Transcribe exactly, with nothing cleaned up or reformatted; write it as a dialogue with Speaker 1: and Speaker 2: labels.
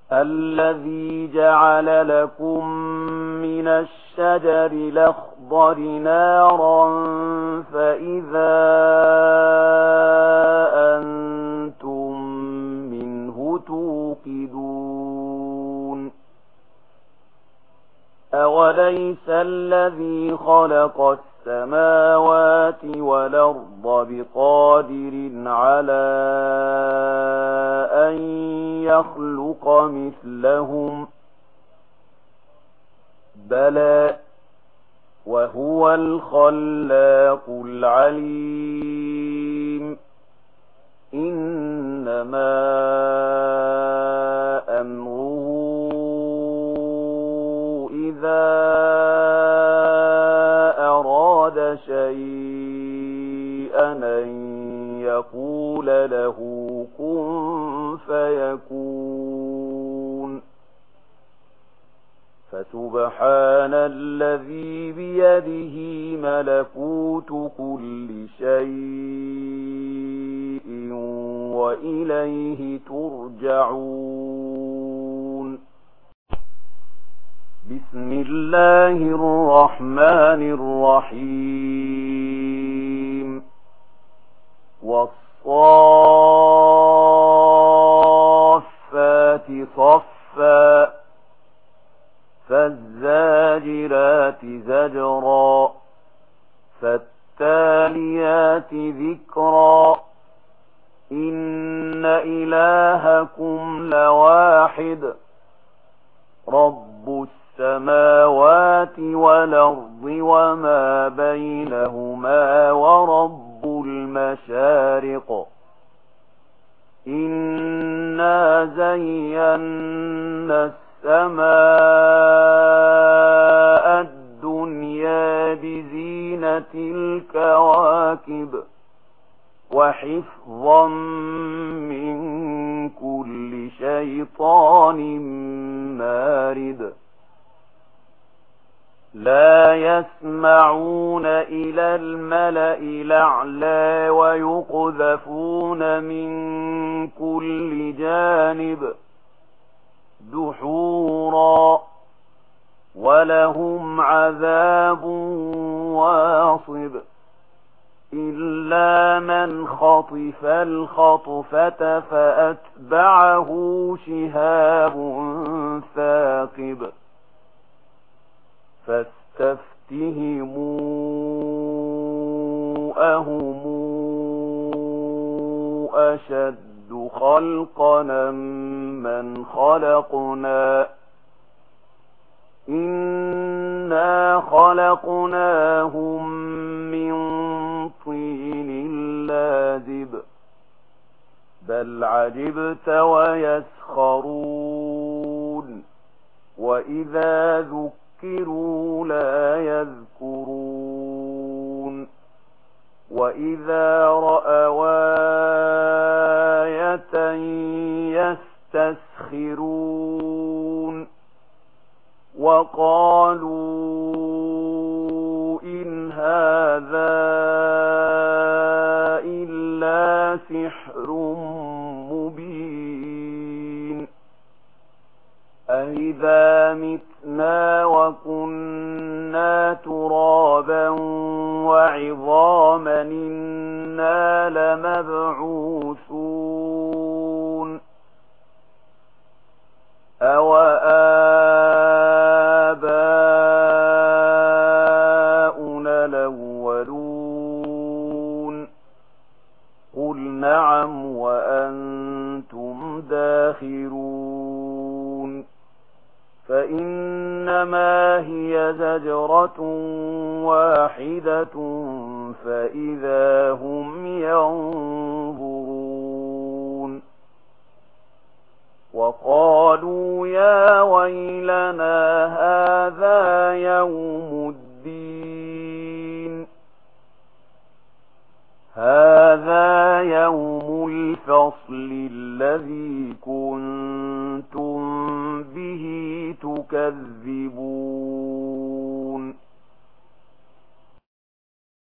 Speaker 1: الذي جعل لكم من الشجر الأخضر نارا فإذا أنتم منه توقدون أوليس الذي خلق السماوات والأرض بقادر على أن يخلق مثلهم بلى وهو الخلاق العليم إنما أمره إذا أراد شيئا أن يقول له كن فيكون فسبحان الذي بيده ملكوت كل شيء وإليه ترجعون بسم الله الرحمن الرحيم والصافات صفا فالزاجرات زجرا فالتاليات ذكرا إن إلهكم لواحد رب السماوات والأرض وما بينهما ورب المشارق إنا زينا السماء الدنيا بزينة الكواكب وحفظا من كل شيطان مارد لا يسمعون إلى الملأ الأعلى ويقذفون من كل جانب دحورا ولهم عذاب واصب إلا من خطف الخطفة فأتبعه شهاب ثاقب فاستفتهموا أهم أشد خلقنا من خلقنا إنا خلقناهم من طين لازب بل عجبت ويسخرون وإذا ذكروا لا يذكرون وإذا رأوا آية يستسخرون وقالوا إن هذا إلا سحر مبين أإذا متنا وكنا ترابا وعظاما إنا لمبعوثون أو آباؤنا الأولون قل نعم وأنتم داخرون فإنما هي زجرة واحدة فإذا هم ينظرون وقالوا يا ويلنا هذا يوم الدين هذا يوم الفصل الذي كنتم به تكذبون